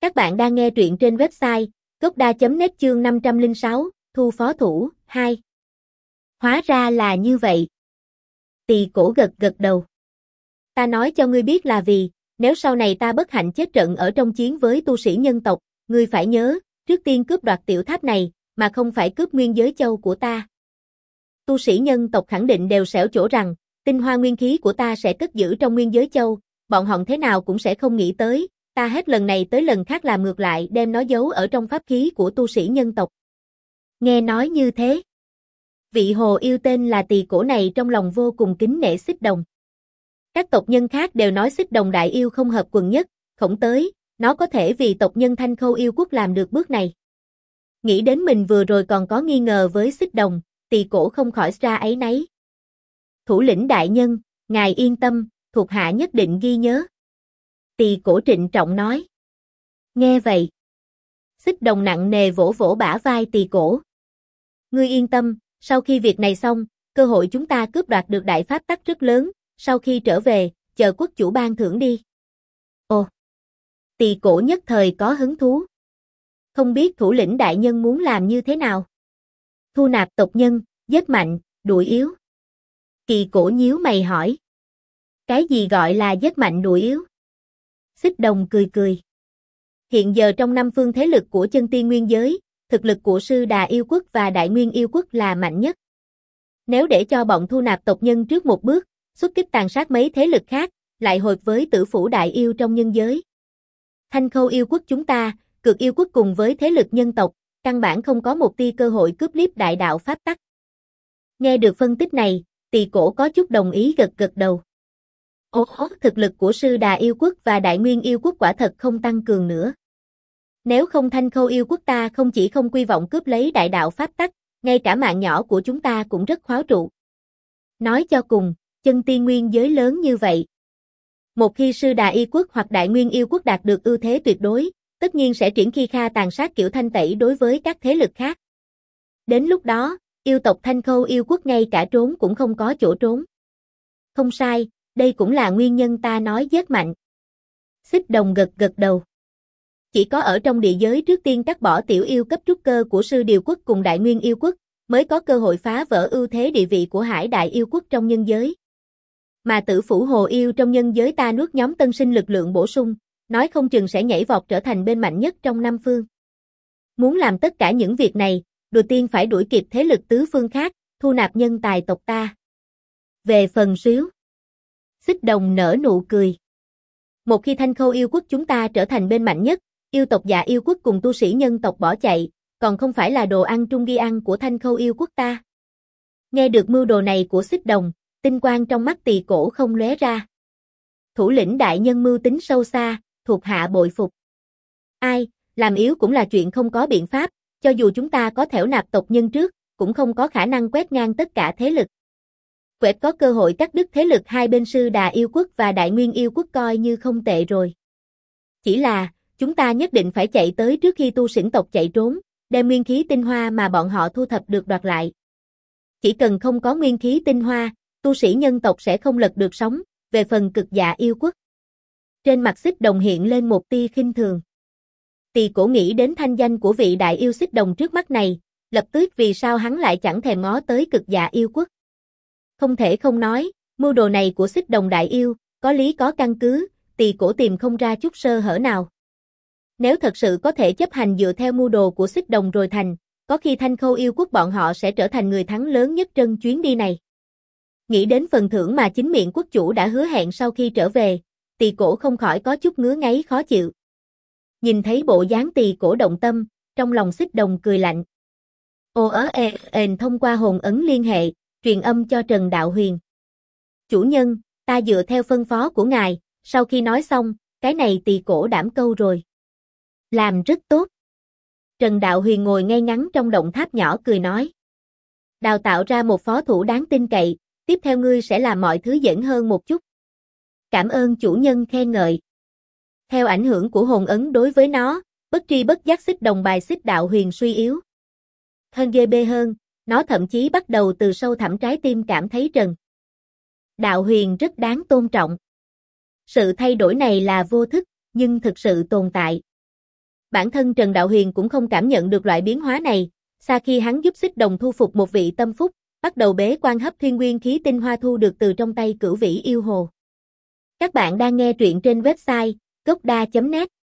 Các bạn đang nghe truyện trên website gocda.net chương 506, Thu phó thủ, 2. Hóa ra là như vậy. Tỳ cổ gật gật đầu. Ta nói cho ngươi biết là vì, nếu sau này ta bất hạnh chết trận ở trong chiến với tu sĩ nhân tộc, ngươi phải nhớ, trước tiên cướp đoạt tiểu tháp này, mà không phải cướp nguyên giới châu của ta. Tu sĩ nhân tộc khẳng định đều xẻo chỗ rằng, tinh hoa nguyên khí của ta sẽ cất giữ trong nguyên giới châu, bọn họ thế nào cũng sẽ không nghĩ tới, ta hết lần này tới lần khác làm ngược lại đem nó giấu ở trong pháp khí của tu sĩ nhân tộc. Nghe nói như thế, vị hồ yêu tên là Tỳ cổ này trong lòng vô cùng kính nể Xích Đồng. Các tộc nhân khác đều nói Xích Đồng đại yêu không hợp quần nhất, không tới, nó có thể vì tộc nhân Thanh Khâu yêu quốc làm được bước này. Nghĩ đến mình vừa rồi còn có nghi ngờ với Xích Đồng, Tỳ cổ không khỏi ra áy náy. Thủ lĩnh đại nhân, ngài yên tâm, thuộc hạ nhất định ghi nhớ. Tỳ cổ trịnh trọng nói. Nghe vậy, Xích Đồng nặng nề vỗ vỗ bả vai Tỳ cổ. Ngươi yên tâm, sau khi việc này xong, cơ hội chúng ta cướp đoạt được đại pháp tắc rất lớn, sau khi trở về, chờ quốc chủ ban thưởng đi. Ồ! Tỳ cổ nhất thời có hứng thú. Không biết thủ lĩnh đại nhân muốn làm như thế nào? Thu nạp tộc nhân, giết mạnh, đuổi yếu. Kỳ cổ nhíu mày hỏi. Cái gì gọi là giết mạnh đuổi yếu? Xích Đồng cười cười. Hiện giờ trong năm phương thế lực của chân tiên nguyên giới, thực lực của Sư Đà yêu quốc và Đại Nguyên yêu quốc là mạnh nhất. Nếu để cho bọn thu nạp tộc nhân trước một bước, xuất kích tàn sát mấy thế lực khác, lại hợp với Tử Phủ đại yêu trong nhân giới. Thanh Khâu yêu quốc chúng ta, Cực yêu quốc cùng với thế lực nhân tộc, căn bản không có một tia cơ hội cướp liếp đại đạo pháp tắc. Nghe được phân tích này, Tỳ cổ có chút đồng ý gật gật đầu. Ồ, thực lực của Sư Đà yêu quốc và Đại Nguyên yêu quốc quả thật không tăng cường nữa. Nếu không Thanh Khâu yêu quốc ta không chỉ không quy vọng cướp lấy đại đạo pháp tắc, ngay cả mạng nhỏ của chúng ta cũng rất khóa trụ. Nói cho cùng, chân tiên nguyên giới lớn như vậy. Một khi Sư Đà yêu quốc hoặc Đại Nguyên yêu quốc đạt được ưu thế tuyệt đối, tất nhiên sẽ triển khi kha tàn sát kiểu thanh tẩy đối với các thế lực khác. Đến lúc đó, yêu tộc Thanh Khâu yêu quốc ngay cả trốn cũng không có chỗ trốn. Không sai, đây cũng là nguyên nhân ta nói giết mạnh. Xích Đồng gật gật đầu. Chỉ có ở trong địa giới trước tiên cắt bỏ tiểu yêu cấp trúc cơ của Sư Điều quốc cùng Đại Nguyên yêu quốc, mới có cơ hội phá vỡ ưu thế địa vị của Hải Đại yêu quốc trong nhân giới. Mà Tử Phủ hồ yêu trong nhân giới ta nuốt nhóm tân sinh lực lượng bổ sung, nói không chừng sẽ nhảy vọt trở thành bên mạnh nhất trong năm phương. Muốn làm tất cả những việc này, đầu tiên phải đuổi kịp thế lực tứ phương khác, thu nạp nhân tài tộc ta. Về phần xíu, Xích Đồng nở nụ cười. Một khi Thanh Khâu yêu quốc chúng ta trở thành bên mạnh nhất, yêu tộc Dạ yêu quốc cùng tu sĩ nhân tộc bỏ chạy, còn không phải là đồ ăn trung ghi ăn của Thanh Khâu yêu quốc ta. Nghe được mưu đồ này của Xích Đồng, tinh quang trong mắt Tỳ cổ không lóe ra. Thủ lĩnh đại nhân mưu tính sâu xa, thuộc hạ bội phục. Ai, làm yếu cũng là chuyện không có biện pháp, cho dù chúng ta có thẻo nạp tộc nhân trước, cũng không có khả năng quét ngang tất cả thế lực. Quẹt có cơ hội cắt đứt thế lực hai bên Sư Đà yêu quốc và Đại Nguyên yêu quốc coi như không tệ rồi. Chỉ là, chúng ta nhất định phải chạy tới trước khi tu sĩ tộc chạy trốn, đem nguyên khí tinh hoa mà bọn họ thu thập được đoạt lại. Chỉ cần không có nguyên khí tinh hoa, tu sĩ nhân tộc sẽ không lật được sóng, về phần Cực Dạ yêu quốc. Trên mặt Xích Đồng hiện lên một tia khinh thường. Tỳ cổ nghĩ đến thanh danh của vị đại yêu Xích Đồng trước mắt này, lập tức vì sao hắn lại chẳng thèm ngó tới Cực Dạ yêu quốc. Không thể không nói, mưu đồ này của Xích Đồng đại yêu, có lý có căn cứ, Tỳ cổ tìm không ra chút sơ hở nào. Nếu thật sự có thể chấp hành dựa theo mưu đồ của Xích Đồng rồi thành, có khi Thanh Khâu yêu quốc bọn họ sẽ trở thành người thắng lớn nhất trên chuyến đi này. Nghĩ đến phần thưởng mà chính miệng quốc chủ đã hứa hẹn sau khi trở về, Tỳ cổ không khỏi có chút ngứa ngáy khó chịu. Nhìn thấy bộ dáng Tỳ cổ động tâm, trong lòng Xích Đồng cười lạnh. Thông qua hồn ấn liên hệ, truyền âm cho Trần Đạo Huyền. Chủ nhân, ta dựa theo phân phó của ngài, sau khi nói xong, cái này Tỳ cổ đảm câu rồi. Làm rất tốt. Trần Đạo Huyền ngồi ngay ngắn trong động tháp nhỏ cười nói. Đào tạo ra một phó thủ đáng tin cậy, tiếp theo ngươi sẽ làm mọi thứ dễ hơn một chút. Cảm ơn chủ nhân khen ngợi. Theo ảnh hưởng của hồn ấn đối với nó, bất tri bất giác Xích Đồng bài xích Đạo Huyền suy yếu. Hơn ghê bê hơn, nó thậm chí bắt đầu từ sâu thẳm trái tim cảm thấy Trần Đạo Huyền rất đáng tôn trọng. Sự thay đổi này là vô thức, nhưng thực sự tồn tại. Bản thân Trần Đạo Huyền cũng không cảm nhận được loại biến hóa này, sau khi hắn giúp Xích Đồng thu phục một vị tâm phúc, bắt đầu bế quan hấp thiên nguyên khí tinh hoa thu được từ trong tay Cửu Vĩ yêu hồ. Các bạn đang nghe truyện trên website gocda.net